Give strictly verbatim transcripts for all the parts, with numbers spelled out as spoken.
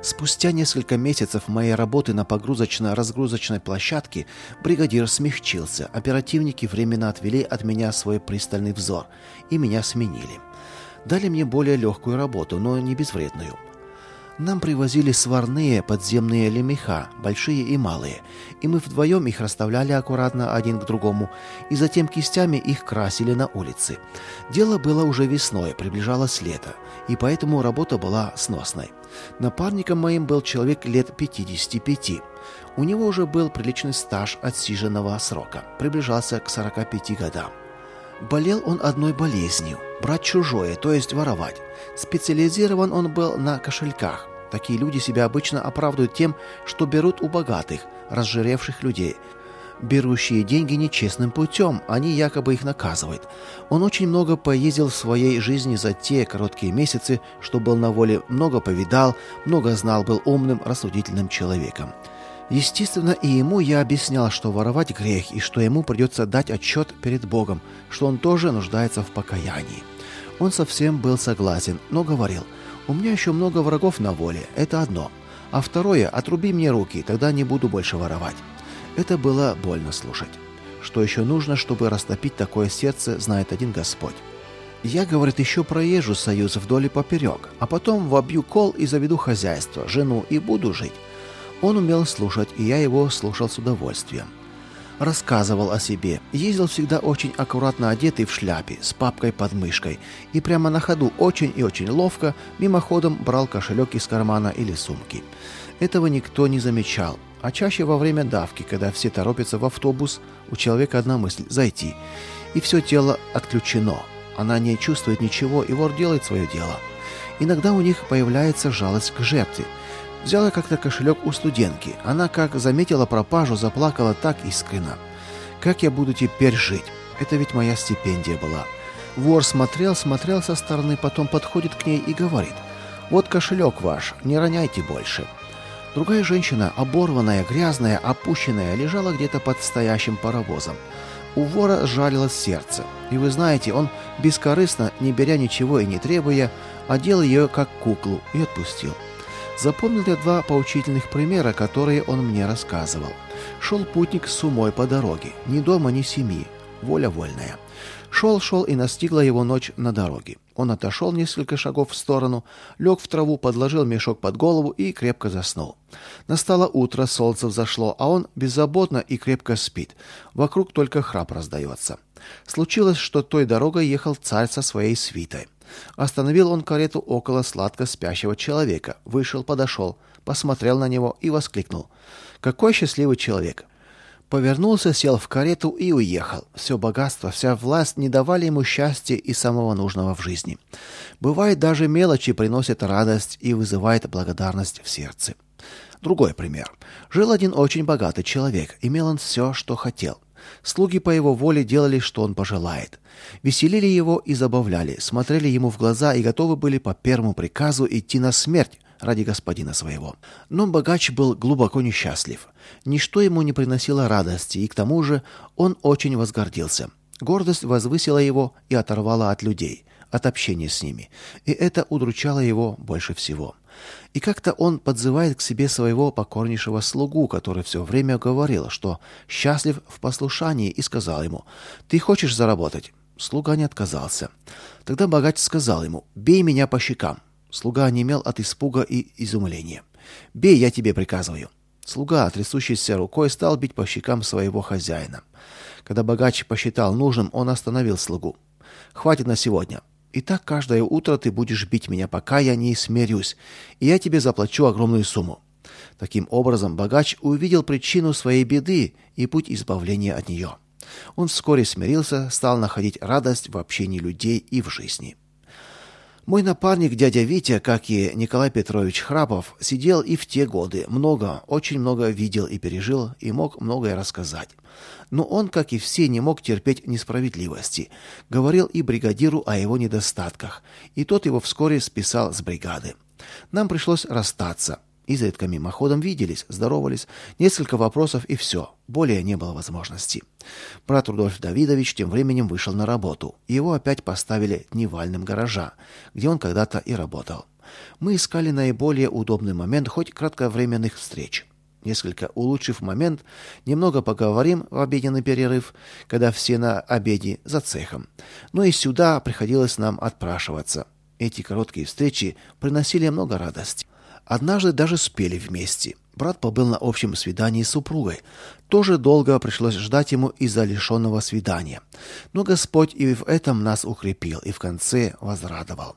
Спустя несколько месяцев моей работы на погрузочно-разгрузочной площадке бригадир смягчился, оперативники временно отвели от меня свой пристальный взор, и меня сменили. Дали мне более легкую работу, но не безвредную. Нам привозили сварные подземные лемеха, большие и малые, и мы вдвоем их расставляли аккуратно один к другому, и затем кистями их красили на улице. Дело было уже весной, приближалось лето, и поэтому работа была сносной. Напарником моим был человек лет пятидесяти пяти. У него уже был приличный стаж отсиженного срока, приближался к сорока пяти годам. Болел он одной болезнью – брать чужое, то есть воровать. Специализирован он был на кошельках. Такие люди себя обычно оправдывают тем, что берут у богатых, разжиревших людей. Берущие деньги нечестным путем, они якобы их наказывают. Он очень много поездил в своей жизни за те короткие месяцы, что был на воле, много повидал, много знал, был умным, рассудительным человеком. Естественно, и ему я объяснял, что воровать грех, и что ему придется дать отчет перед Богом, что он тоже нуждается в покаянии. Он совсем был согласен, но говорил: «У меня еще много врагов на воле, это одно. А второе, отруби мне руки, тогда не буду больше воровать». Это было больно слушать. Что еще нужно, чтобы растопить такое сердце, знает один Господь. Я, говорит, еще проезжу союз вдоль и поперек, а потом вобью кол и заведу хозяйство, жену и буду жить. Он умел слушать, и я его слушал с удовольствием. Рассказывал о себе. Ездил всегда очень аккуратно одетый в шляпе, с папкой под мышкой, и прямо на ходу очень и очень ловко мимоходом брал кошелек из кармана или сумки. Этого никто не замечал, а чаще во время давки, когда все торопятся в автобус, у человека одна мысль – зайти, и все тело отключено. Она не чувствует ничего, и вор делает свое дело. Иногда у них появляется жалость к жертве. Взяла как-то кошелек у студентки. Она, как заметила пропажу, заплакала так искренно. «Как я буду теперь жить? Это ведь моя стипендия была». Вор смотрел, смотрел со стороны, потом подходит к ней и говорит: «Вот кошелек ваш, не роняйте больше». Другая женщина, оборванная, грязная, опущенная, лежала где-то под стоящим паровозом. У вора сжалилось сердце. И вы знаете, он бескорыстно, не беря ничего и не требуя, одел ее как куклу и отпустил. Запомнил я два поучительных примера, которые он мне рассказывал. Шел путник с умой по дороге. Ни дома, ни семьи. Воля вольная. Шел-шел, и настигла его ночь на дороге. Он отошел несколько шагов в сторону, лег в траву, подложил мешок под голову и крепко заснул. Настало утро, солнце взошло, а он беззаботно и крепко спит. Вокруг только храп раздается. Случилось, что той дорогой ехал царь со своей свитой. Остановил он карету около сладко спящего человека, вышел, подошел, посмотрел на него и воскликнул: «Какой счастливый человек!» Повернулся, сел в карету и уехал. Все богатство, вся власть не давали ему счастья и самого нужного в жизни. Бывает, даже мелочи приносят радость и вызывает благодарность в сердце. Другой пример. Жил один очень богатый человек, имел он все, что хотел. Слуги по его воле делали, что он пожелает. Веселили его и забавляли, смотрели ему в глаза и готовы были по первому приказу идти на смерть ради господина своего. Но богач был глубоко несчастлив. Ничто ему не приносило радости, и к тому же он очень возгордился. Гордость возвысила его и оторвала от людей, от общения с ними, и это удручало его больше всего. И как-то он подзывает к себе своего покорнейшего слугу, который все время говорил, что счастлив в послушании, и сказал ему: «Ты хочешь заработать?» Слуга не отказался. Тогда богач сказал ему: «Бей меня по щекам». Слуга онемел от испуга и изумления. «Бей, я тебе приказываю». Слуга, трясущейся рукой, стал бить по щекам своего хозяина. Когда богач посчитал нужным, он остановил слугу. «Хватит на сегодня. И так каждое утро ты будешь бить меня, пока я не смирюсь, и я тебе заплачу огромную сумму». Таким образом, богач увидел причину своей беды и путь избавления от нее. Он вскоре смирился, стал находить радость в общении людей и в жизни. Мой напарник, дядя Витя, как и Николай Петрович Храпов, сидел и в те годы, много, очень много видел и пережил, и мог многое рассказать. Но он, как и все, не мог терпеть несправедливости. Говорил и бригадиру о его недостатках, и тот его вскоре списал с бригады. Нам пришлось расстаться. Изредка мимоходом виделись, здоровались, несколько вопросов и все. Более не было возможности. Брат Рудольф Давидович тем временем вышел на работу. Его опять поставили дневальным гаража, где он когда-то и работал. мы искали наиболее удобный момент хоть кратковременных встреч. Несколько улучшив момент, немного поговорим в обеденный перерыв, когда все на обеде за цехом. Но и сюда приходилось нам отпрашиваться. Эти короткие встречи приносили много радости. Однажды даже спели вместе. Брат побыл на общем свидании с супругой. Тоже долго пришлось ждать ему из-за лишенного свидания. Но Господь и в этом нас укрепил и в конце возрадовал.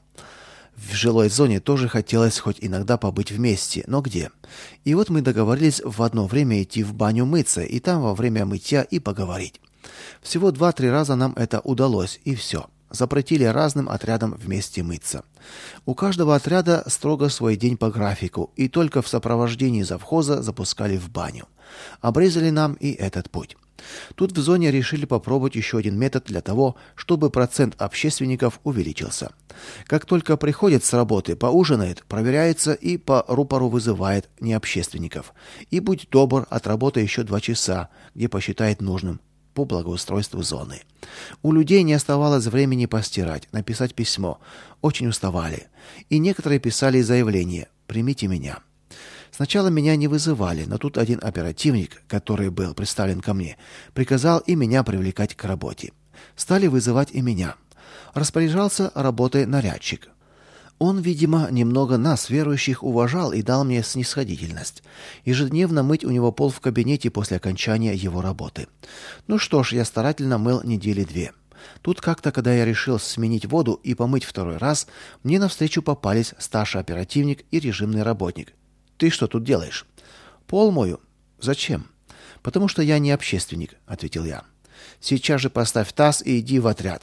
В жилой зоне тоже хотелось хоть иногда побыть вместе, но где? И вот мы договорились в одно время идти в баню мыться, и там во время мытья и поговорить. Всего два-три раза нам это удалось, и все. Запретили разным отрядам вместе мыться. У каждого отряда строго свой день по графику, и только в сопровождении завхоза запускали в баню. Обрезали нам и этот путь. Тут в зоне решили попробовать еще один метод для того, чтобы процент общественников увеличился. Как только приходят с работы, поужинает, проверяется и по рупору вызывает необщественников. И будь добр, отработай еще два часа, где посчитает нужным, по благоустройству зоны. У людей не оставалось времени постирать, написать письмо. Очень уставали. И некоторые писали заявление «Примите меня». Сначала меня не вызывали, но тут один оперативник, который был представлен ко мне, приказал и меня привлекать к работе. Стали вызывать и меня. Распоряжался работой нарядчик. Он, видимо, немного нас, верующих, уважал и дал мне снисходительность. Ежедневно мыть у него пол в кабинете после окончания его работы. Ну что ж, я старательно мыл недели две. Тут как-то, когда я решил сменить воду и помыть второй раз, мне навстречу попались старший оперативник и режимный работник. «Ты что тут делаешь?» «Пол мою». «Зачем?» «Потому что я не общественник», — ответил я. «Сейчас же поставь таз и иди в отряд».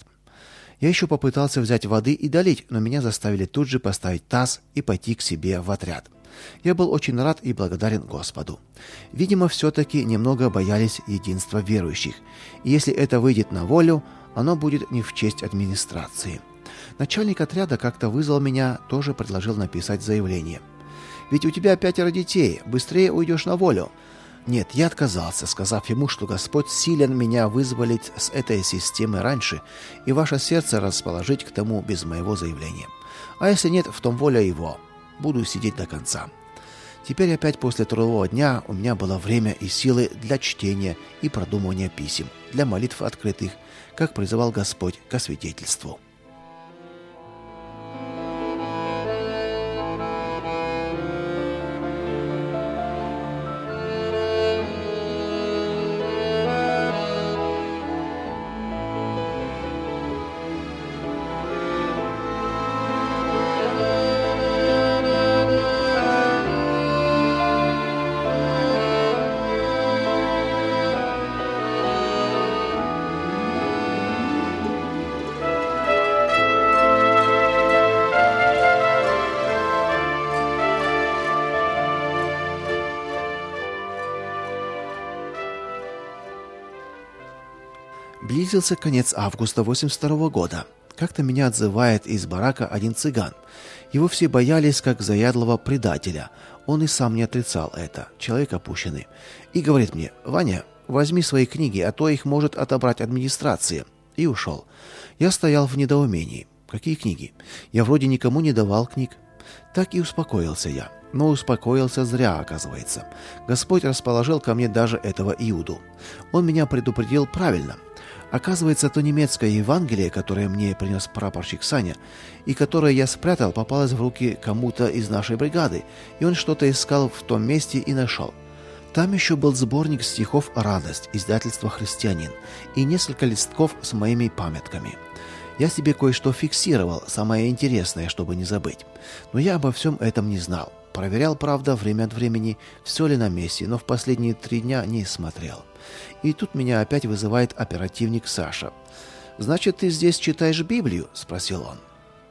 Я еще попытался взять воды и долить, но меня заставили тут же поставить таз и пойти к себе в отряд. Я был очень рад и благодарен Господу. Видимо, все-таки немного боялись единства верующих. И если это выйдет на волю, оно будет не в честь администрации. Начальник отряда как-то вызвал меня, тоже предложил написать заявление. «Ведь у тебя пятеро детей, быстрее уйдешь на волю». Нет, я отказался, сказав ему, что Господь силен меня вызволить с этой системы раньше и ваше сердце расположить к тому без моего заявления. А если нет, в том воля его. Буду сидеть до конца. Теперь опять после трудового дня у меня было время и силы для чтения и продумывания писем, для молитв открытых, как призывал Господь ко свидетельству. Близился конец августа восемьдесят второго года. Как-то меня отзывает из барака один цыган. Его все боялись как заядлого предателя. Он и сам не отрицал это, человек опущенный. И говорит мне: «Ваня, возьми свои книги, а то их может отобрать администрация». И ушел. Я стоял в недоумении. Какие книги? Я вроде никому не давал книг. Так и успокоился я. Но успокоился зря, оказывается. Господь расположил ко мне даже этого Иуду. Он меня предупредил правильно. Оказывается, то немецкое Евангелие, которое мне принес прапорщик Саня, и которое я спрятал, попалось в руки кому-то из нашей бригады, и он что-то искал в том месте и нашел. Там еще был сборник стихов «Радость», издательства «Христианин», и несколько листков с моими памятками. Я себе кое-что фиксировал, самое интересное, чтобы не забыть. Но я обо всем этом не знал. Проверял, правда, время от времени, все ли на месте, но в последние три дня не смотрел. И тут меня опять вызывает оперативник Саша. «Значит, ты здесь читаешь Библию?» – спросил он.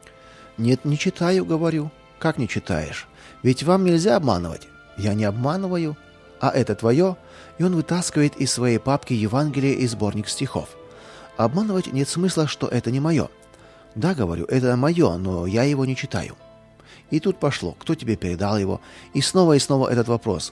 «Нет, не читаю», – говорю. «Как не читаешь? Ведь вам нельзя обманывать». «Я не обманываю». «А это твое?» И он вытаскивает из своей папки Евангелие и сборник стихов. «Обманывать нет смысла, что это не мое». «Да, говорю, это мое, но я его не читаю». И тут пошло, кто тебе передал его, и снова и снова этот вопрос.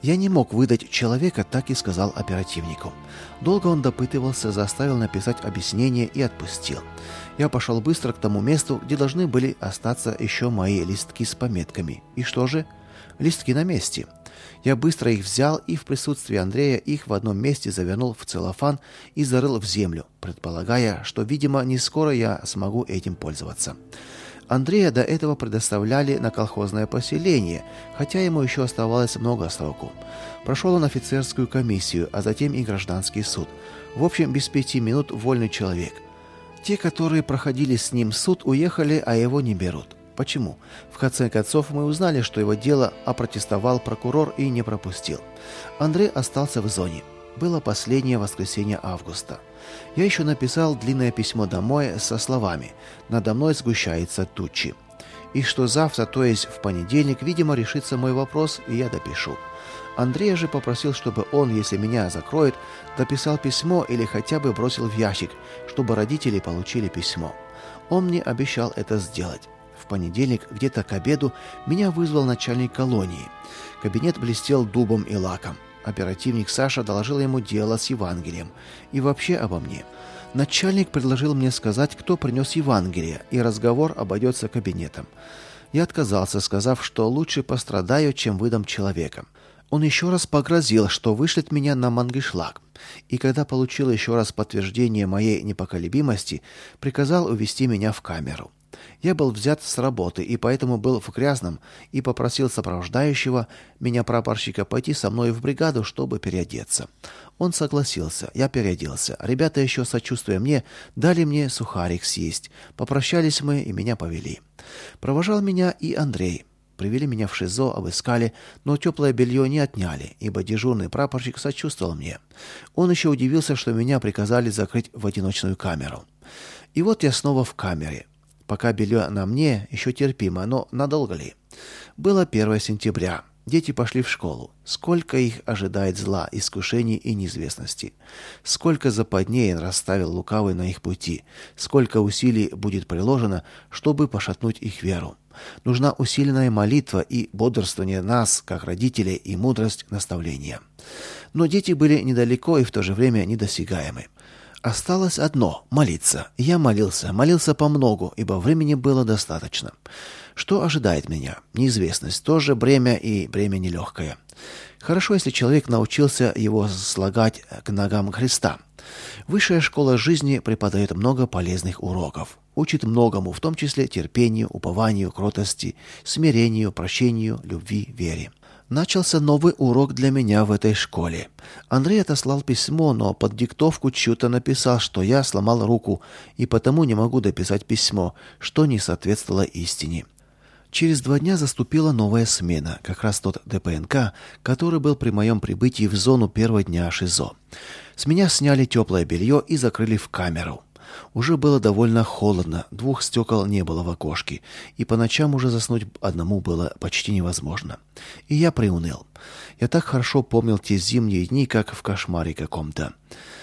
Я не мог выдать человека, так и сказал оперативнику. Долго он допытывался, заставил написать объяснение и отпустил. Я пошел быстро к тому месту, где должны были остаться еще мои листки с пометками. И что же? Листки на месте. Я быстро их взял и в присутствии Андрея их в одном месте завернул в целлофан и зарыл в землю, предполагая, что, видимо, не скоро я смогу этим пользоваться. Андрея до этого предоставляли на колхозное поселение, хотя ему еще оставалось много сроку. Прошел он офицерскую комиссию, а затем и гражданский суд. В общем, без пяти минут вольный человек. Те, которые проходили с ним суд, уехали, а его не берут. Почему? В конце концов, мы узнали, что его дело опротестовал прокурор и не пропустил. Андрей остался в зоне. Было последнее воскресенье августа. Я еще написал длинное письмо домой со словами «Надо мной сгущаются тучи». И что завтра, то есть в понедельник, видимо, решится мой вопрос, и я допишу. Андрей же попросил, чтобы он, если меня закроет, дописал письмо или хотя бы бросил в ящик, чтобы родители получили письмо. Он мне обещал это сделать. В понедельник, где-то к обеду, меня вызвал начальник колонии. Кабинет блестел дубом и лаком. Оперативник Саша доложил ему дело с Евангелием и вообще обо мне. Начальник предложил мне сказать, кто принес Евангелие, и разговор обойдется кабинетом. Я отказался, сказав, что лучше пострадаю, чем выдам человека. Он еще раз погрозил, что вышлет меня на Мангышлак, и когда получил еще раз подтверждение моей непоколебимости, приказал увести меня в камеру. Я был взят с работы и поэтому был в грязном и попросил сопровождающего меня прапорщика пойти со мной в бригаду, чтобы переодеться. Он согласился, я переоделся. Ребята, еще сочувствуя мне, дали мне сухарик съесть. Попрощались мы и меня повели. Провожал меня и Андрей. Привели меня в ШИЗО, обыскали, но теплое белье не отняли, ибо дежурный прапорщик сочувствовал мне. Он еще удивился, что меня приказали закрыть в одиночную камеру. И вот я снова в камере. Пока белье на мне еще терпимо, но надолго ли? Было первое сентября. Дети пошли в школу. Сколько их ожидает зла, искушений и неизвестности. Сколько западней расставил лукавый на их пути. Сколько усилий будет приложено, чтобы пошатнуть их веру. Нужна усиленная молитва и бодрствование нас, как родителей, и мудрость наставления. Но дети были недалеко и в то же время недосягаемы. Осталось одно — молиться. Я молился, молился помногу, ибо времени было достаточно. Что ожидает меня? Неизвестность, тоже бремя и бремя нелегкое. Хорошо, если человек научился его слагать к ногам Христа. Высшая школа жизни преподает много полезных уроков. Учит многому, в том числе терпению, упованию, кротости, смирению, прощению, любви, вере. Начался новый урок для меня в этой школе. Андрей отослал письмо, но под диктовку чью-то написал, что я сломал руку и потому не могу дописать письмо, что не соответствовало истине. Через два дня заступила новая смена, как раз тот ДПНК, который был при моем прибытии в зону первого дня ШИЗО. С меня сняли теплое белье и закрыли в камеру. Уже было довольно холодно, двух стекол не было в окошке, и по ночам уже заснуть одному было почти невозможно. И я приуныл. Я так хорошо помнил те зимние дни, как в кошмаре каком-то.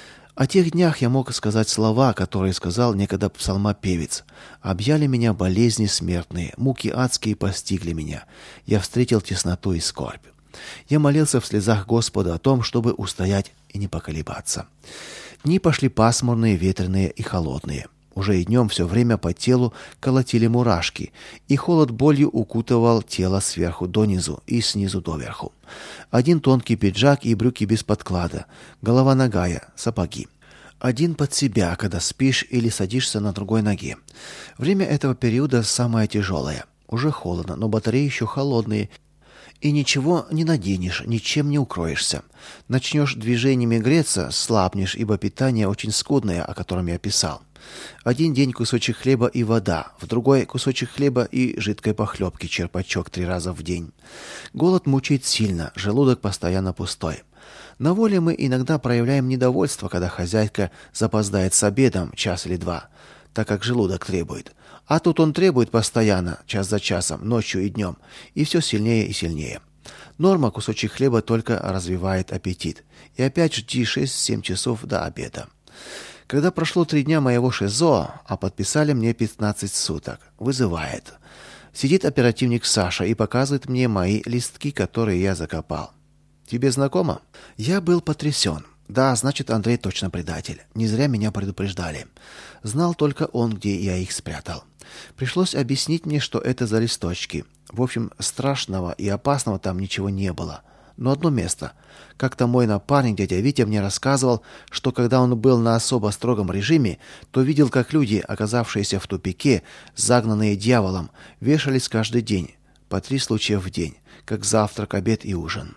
О тех днях я мог сказать слова, которые сказал некогда псалмопевец. «Объяли меня болезни смертные, муки адские постигли меня. Я встретил тесноту и скорбь». Я молился в слезах Господа о том, чтобы устоять и не поколебаться. Дни пошли пасмурные, ветреные и холодные. Уже и днем все время по телу колотили мурашки, и холод болью укутывал тело сверху донизу и снизу доверху. Один тонкий пиджак и брюки без подклада, голова нагая, сапоги. Один под себя, когда спишь или садишься на другой ноге. Время этого периода самое тяжелое. Уже холодно, но батареи еще холодные, и ничего не наденешь, ничем не укроешься. Начнешь движениями греться, слабнешь, ибо питание очень скудное, о котором я писал. Один день кусочек хлеба и вода, в другой кусочек хлеба и жидкой похлебки, черпачок три раза в день. Голод мучает сильно, желудок постоянно пустой. На воле мы иногда проявляем недовольство, когда хозяйка запоздает с обедом час или два, так как желудок требует. А тут он требует постоянно, час за часом, ночью и днем, и все сильнее и сильнее. Норма кусочек хлеба только развивает аппетит. И опять жди шесть-семь часов до обеда. Когда прошло три дня моего ШИЗО, а подписали мне пятнадцать суток, вызывает. Сидит оперативник Саша и показывает мне мои листки, которые я закопал. Тебе знакомо? Я был потрясен. Да, значит, Андрей точно предатель. Не зря меня предупреждали. Знал только он, где я их спрятал. Пришлось объяснить мне, что это за листочки. В общем, страшного и опасного там ничего не было. Но одно место. Как-то мой напарник, дядя Витя, мне рассказывал, что когда он был на особо строгом режиме, то видел, как люди, оказавшиеся в тупике, загнанные дьяволом, вешались каждый день, по три случая в день, как завтрак, обед и ужин.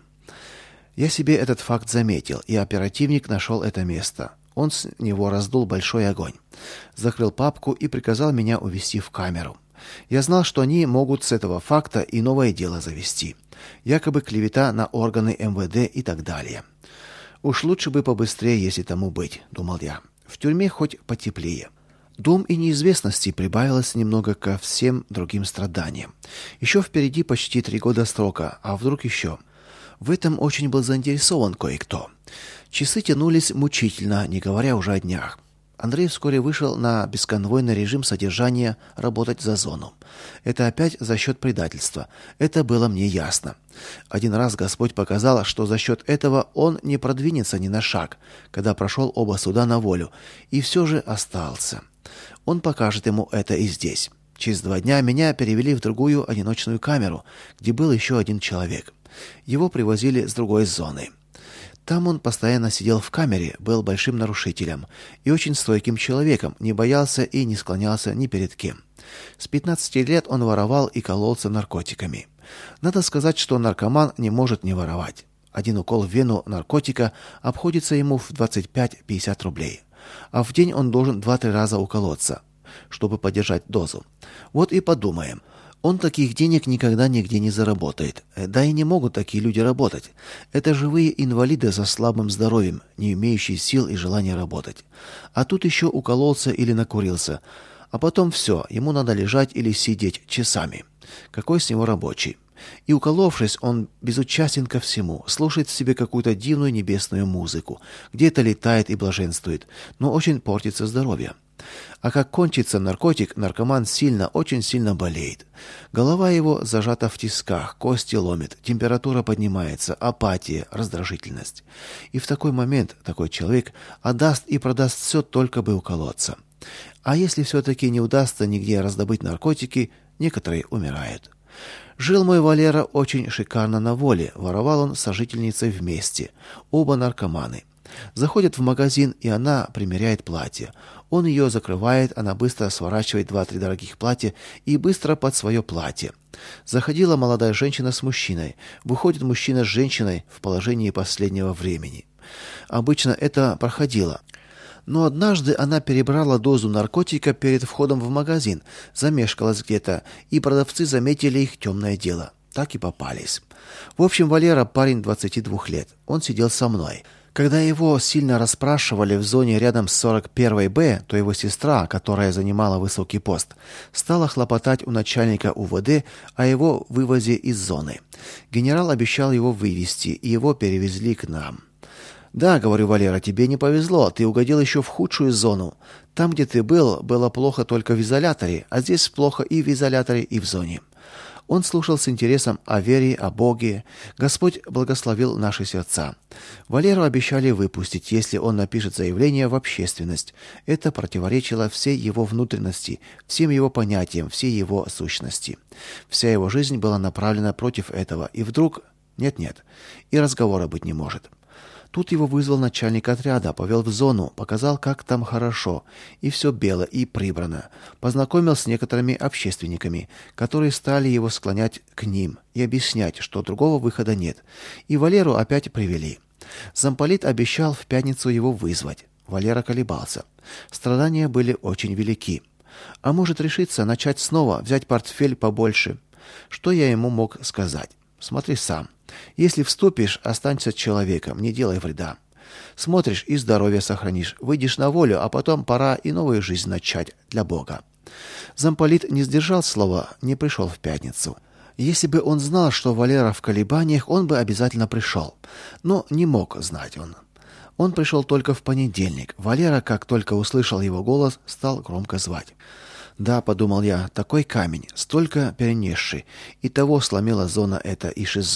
Я себе этот факт заметил, и оперативник нашел это место. Он с него раздул большой огонь, закрыл папку и приказал меня увезти в камеру. Я знал, что они могут с этого факта и новое дело завести. Якобы клевета на органы эм вэ дэ и так далее. Уж лучше бы побыстрее, если тому быть, думал я. В тюрьме хоть потеплее. Дум и неизвестности прибавилось немного ко всем другим страданиям. Еще впереди почти три года срока, а вдруг еще? В этом очень был заинтересован кое-кто. Часы тянулись мучительно, не говоря уже о днях. Андрей вскоре вышел на бесконвойный режим содержания работать за зону. Это опять за счет предательства. Это было мне ясно. Один раз Господь показал, что за счет этого он не продвинется ни на шаг, когда прошел оба суда на волю, и все же остался. Он покажет ему это и здесь. Через два дня меня перевели в другую одиночную камеру, где был еще один человек. Его привозили с другой зоны. Там он постоянно сидел в камере, был большим нарушителем и очень стойким человеком, не боялся и не склонялся ни перед кем. С пятнадцати лет он воровал и кололся наркотиками. Надо сказать, что наркоман не может не воровать. Один укол в вену наркотика обходится ему в двадцать пять-пятьдесят рублей. А в день он должен два-три раза уколоться, чтобы поддержать дозу. Вот и подумаем. Он таких денег никогда нигде не заработает. Да и не могут такие люди работать. Это живые инвалиды со слабым здоровьем, не имеющие сил и желания работать. А тут еще укололся или накурился. А потом все, ему надо лежать или сидеть часами. Какой с него рабочий? И уколовшись, он безучастен ко всему, слушает в себе какую-то дивную небесную музыку, где-то летает и блаженствует, но очень портится здоровье. А как кончится наркотик, наркоман сильно, очень сильно болеет. Голова его зажата в тисках, кости ломит, температура поднимается, апатия, раздражительность. И в такой момент такой человек отдаст и продаст все, только бы уколоться. А если все-таки не удастся нигде раздобыть наркотики, некоторые умирают. Жил мой Валера очень шикарно на воле, воровал он с сожительницей вместе, оба наркоманы. Заходят в магазин, и она примеряет платье. Он ее закрывает, она быстро сворачивает два-три дорогих платья и быстро под свое платье. Заходила молодая женщина с мужчиной. Выходит мужчина с женщиной в положении последнего времени. Обычно это проходило. Но однажды она перебрала дозу наркотика перед входом в магазин, замешкалась где-то, и продавцы заметили их темное дело. Так и попались. В общем, Валера парень двадцати двух лет. Он сидел со мной. Когда его сильно расспрашивали в зоне рядом с сорок первой Б, то его сестра, которая занимала высокий пост, стала хлопотать у начальника У В Д о его вывозе из зоны. Генерал обещал его вывести, и его перевезли к нам. «Да, — говорю, Валера, — тебе не повезло, ты угодил еще в худшую зону. Там, где ты был, было плохо только в изоляторе, а здесь плохо и в изоляторе, и в зоне». Он слушал с интересом о вере, о Боге. Господь благословил наши сердца. Валеру обещали выпустить, если он напишет заявление в общественность. Это противоречило всей его внутренности, всем его понятиям, всей его сущности. Вся его жизнь была направлена против этого, и вдруг... Нет-нет, и разговора быть не может. Тут его вызвал начальник отряда, повел в зону, показал, как там хорошо, и все бело и прибрано. Познакомил с некоторыми общественниками, которые стали его склонять к ним и объяснять, что другого выхода нет. И Валеру опять привели. Замполит обещал в пятницу его вызвать. Валера колебался. Страдания были очень велики. А может решиться начать снова, взять портфель побольше? Что я ему мог сказать? Смотри сам. Если вступишь, останься человеком, не делай вреда. Смотришь и здоровье сохранишь, выйдешь на волю, а потом пора и новую жизнь начать для Бога. Замполит не сдержал слова, не пришел в пятницу. Если бы он знал, что Валера в колебаниях, он бы обязательно пришел. Но не мог знать он. Он пришел только в понедельник. Валера, как только услышал его голос, стал громко звать. Да, подумал я, такой камень, столько перенесший, и того сломила зона эта и ШИЗО.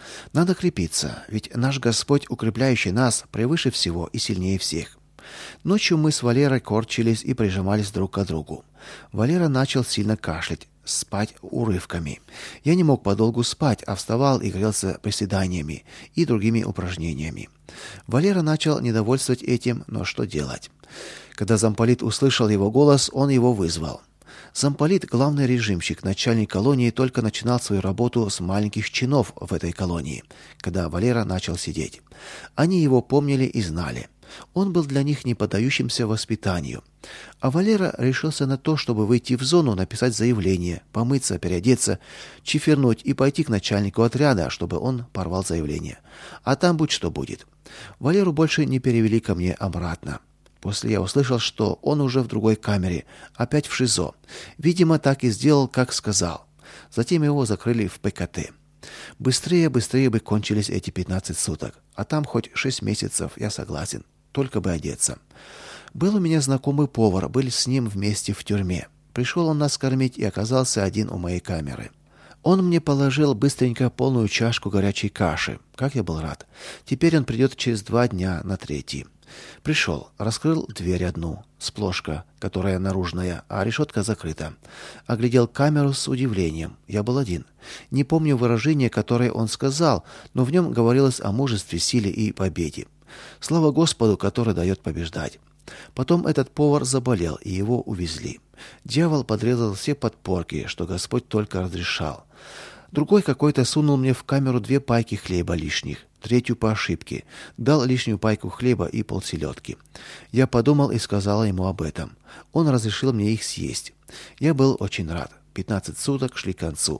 Надо крепиться, ведь наш Господь, укрепляющий нас, превыше всего и сильнее всех. Ночью мы с Валерой корчились и прижимались друг к другу. Валера начал сильно кашлять, спать урывками. Я не мог подолгу спать, а вставал и грелся приседаниями и другими упражнениями. Валера начал недовольствовать этим, но что делать? Когда замполит услышал его голос, он его вызвал. Замполит, главный режимщик, начальник колонии, только начинал свою работу с маленьких чинов в этой колонии, когда Валера начал сидеть. Они его помнили и знали. Он был для них не поддающимся воспитанию. А Валера решился на то, чтобы выйти в зону, написать заявление, помыться, переодеться, чифернуть и пойти к начальнику отряда, чтобы он порвал заявление. А там будь что будет. Валеру больше не перевели ко мне обратно. После я услышал, что он уже в другой камере, опять в ШИЗО. Видимо, так и сделал, как сказал. Затем его закрыли в ПКТ. Быстрее, быстрее бы кончились эти пятнадцать суток. А там хоть шесть месяцев, я согласен. Только бы одеться. Был у меня знакомый повар, были с ним вместе в тюрьме. Пришел он нас кормить и оказался один у моей камеры. Он мне положил быстренько полную чашку горячей каши. Как я был рад. Теперь он придет через два дня на третий. Пришел, раскрыл дверь одну, сплошка, которая наружная, а решетка закрыта. Оглядел камеру с удивлением. Я был один. Не помню выражение, которое он сказал, но в нем говорилось о мужестве, силе и победе. Слава Господу, который дает побеждать. Потом этот повар заболел, и его увезли. Дьявол подрезал все подпорки, что Господь только разрешал. Другой какой-то сунул мне в камеру две пайки хлеба лишних, третью по ошибке, дал лишнюю пайку хлеба и полселедки. Я подумал и сказал ему об этом. Он разрешил мне их съесть. Я был очень рад. Пятнадцать суток шли к концу.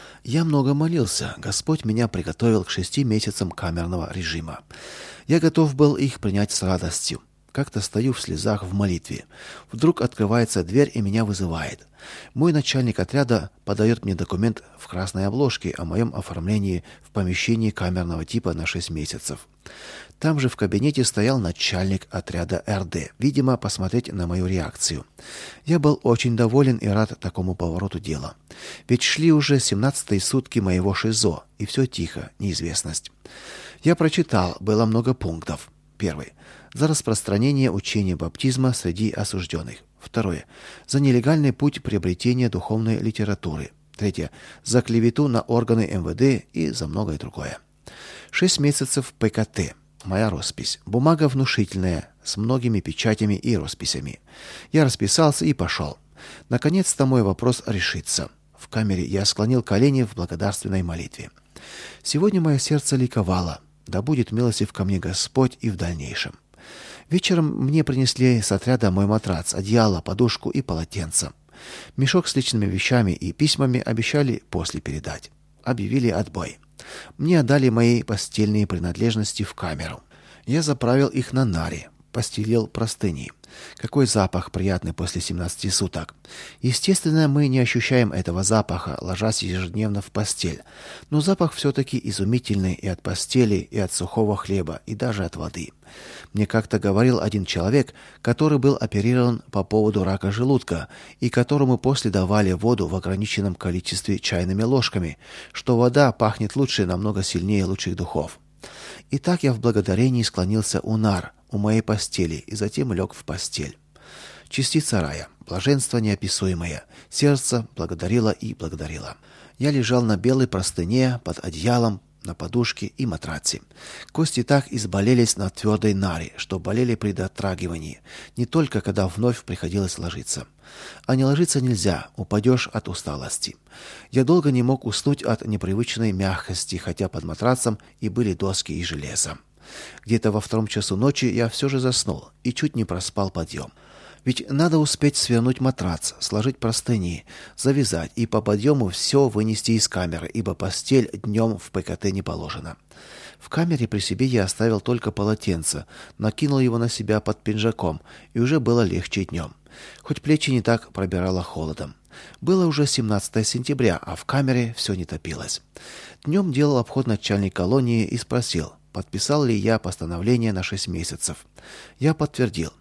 Я много молился. Господь меня приготовил к шести месяцам камерного режима. Я готов был их принять с радостью. Как-то стою в слезах в молитве. Вдруг открывается дверь и меня вызывает. Мой начальник отряда подает мне документ в красной обложке о моем оформлении в помещении камерного типа на шесть месяцев. Там же в кабинете стоял начальник отряда эр дэ, видимо, посмотреть на мою реакцию. Я был очень доволен и рад такому повороту дела. Ведь шли уже семнадцатые сутки моего ШИЗО, и все тихо, неизвестность. Я прочитал, было много пунктов. Первый. За распространение учения баптизма среди осужденных. Второе. За нелегальный путь приобретения духовной литературы. Третье. За клевету на органы эм вэ дэ и за многое другое. Шесть месяцев пэ ка тэ. Моя роспись. Бумага внушительная, с многими печатями и росписями. Я расписался и пошел. Наконец-то мой вопрос решится. В камере я склонил колени в благодарственной молитве. Сегодня мое сердце ликовало. Да будет милостив ко мне Господь и в дальнейшем. Вечером мне принесли с отряда мой матрац, одеяло, подушку и полотенце. Мешок с личными вещами и письмами обещали после передать. Объявили отбой. Мне отдали мои постельные принадлежности в камеру. Я заправил их на наре, постелил простыни. Какой запах приятный после семнадцати суток. Естественно, мы не ощущаем этого запаха, ложась ежедневно в постель. Но запах все-таки изумительный и от постели, и от сухого хлеба, и даже от воды. Мне как-то говорил один человек, который был оперирован по поводу рака желудка, и которому после давали воду в ограниченном количестве чайными ложками, что вода пахнет лучше, намного сильнее лучших духов. И так я в благодарении склонился у нар, у моей постели, и затем лег в постель. Частица рая, блаженство неописуемое, сердце благодарило и благодарило. Я лежал на белой простыне, под одеялом, на подушке и матраце. Кости так изболелись на твердой наре, что болели при дотрагивании, не только когда вновь приходилось ложиться. А не ложиться нельзя, упадешь от усталости. Я долго не мог уснуть от непривычной мягкости, хотя под матрацем и были доски и железо. Где-то во втором часу ночи я все же заснул и чуть не проспал подъем. Ведь надо успеть свернуть матрац, сложить простыни, завязать и по подъему все вынести из камеры, ибо постель днем в пэ ка тэ не положено. В камере при себе я оставил только полотенце, накинул его на себя под пинжаком, и уже было легче днем. Хоть плечи не так пробирало холодом. Было уже семнадцатое сентября, а в камере все не топилось. Днем делал обход начальник колонии и спросил, подписал ли я постановление на шесть месяцев. Я подтвердил.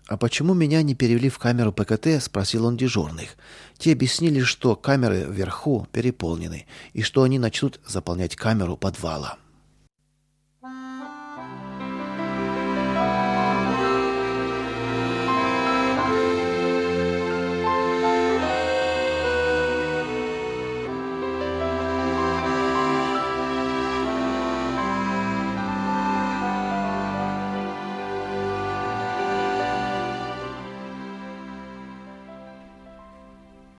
«А почему меня не перевели в камеру ПКТ?» – спросил он дежурных. Те объяснили, что камеры вверху переполнены и что они начнут заполнять камеру подвала.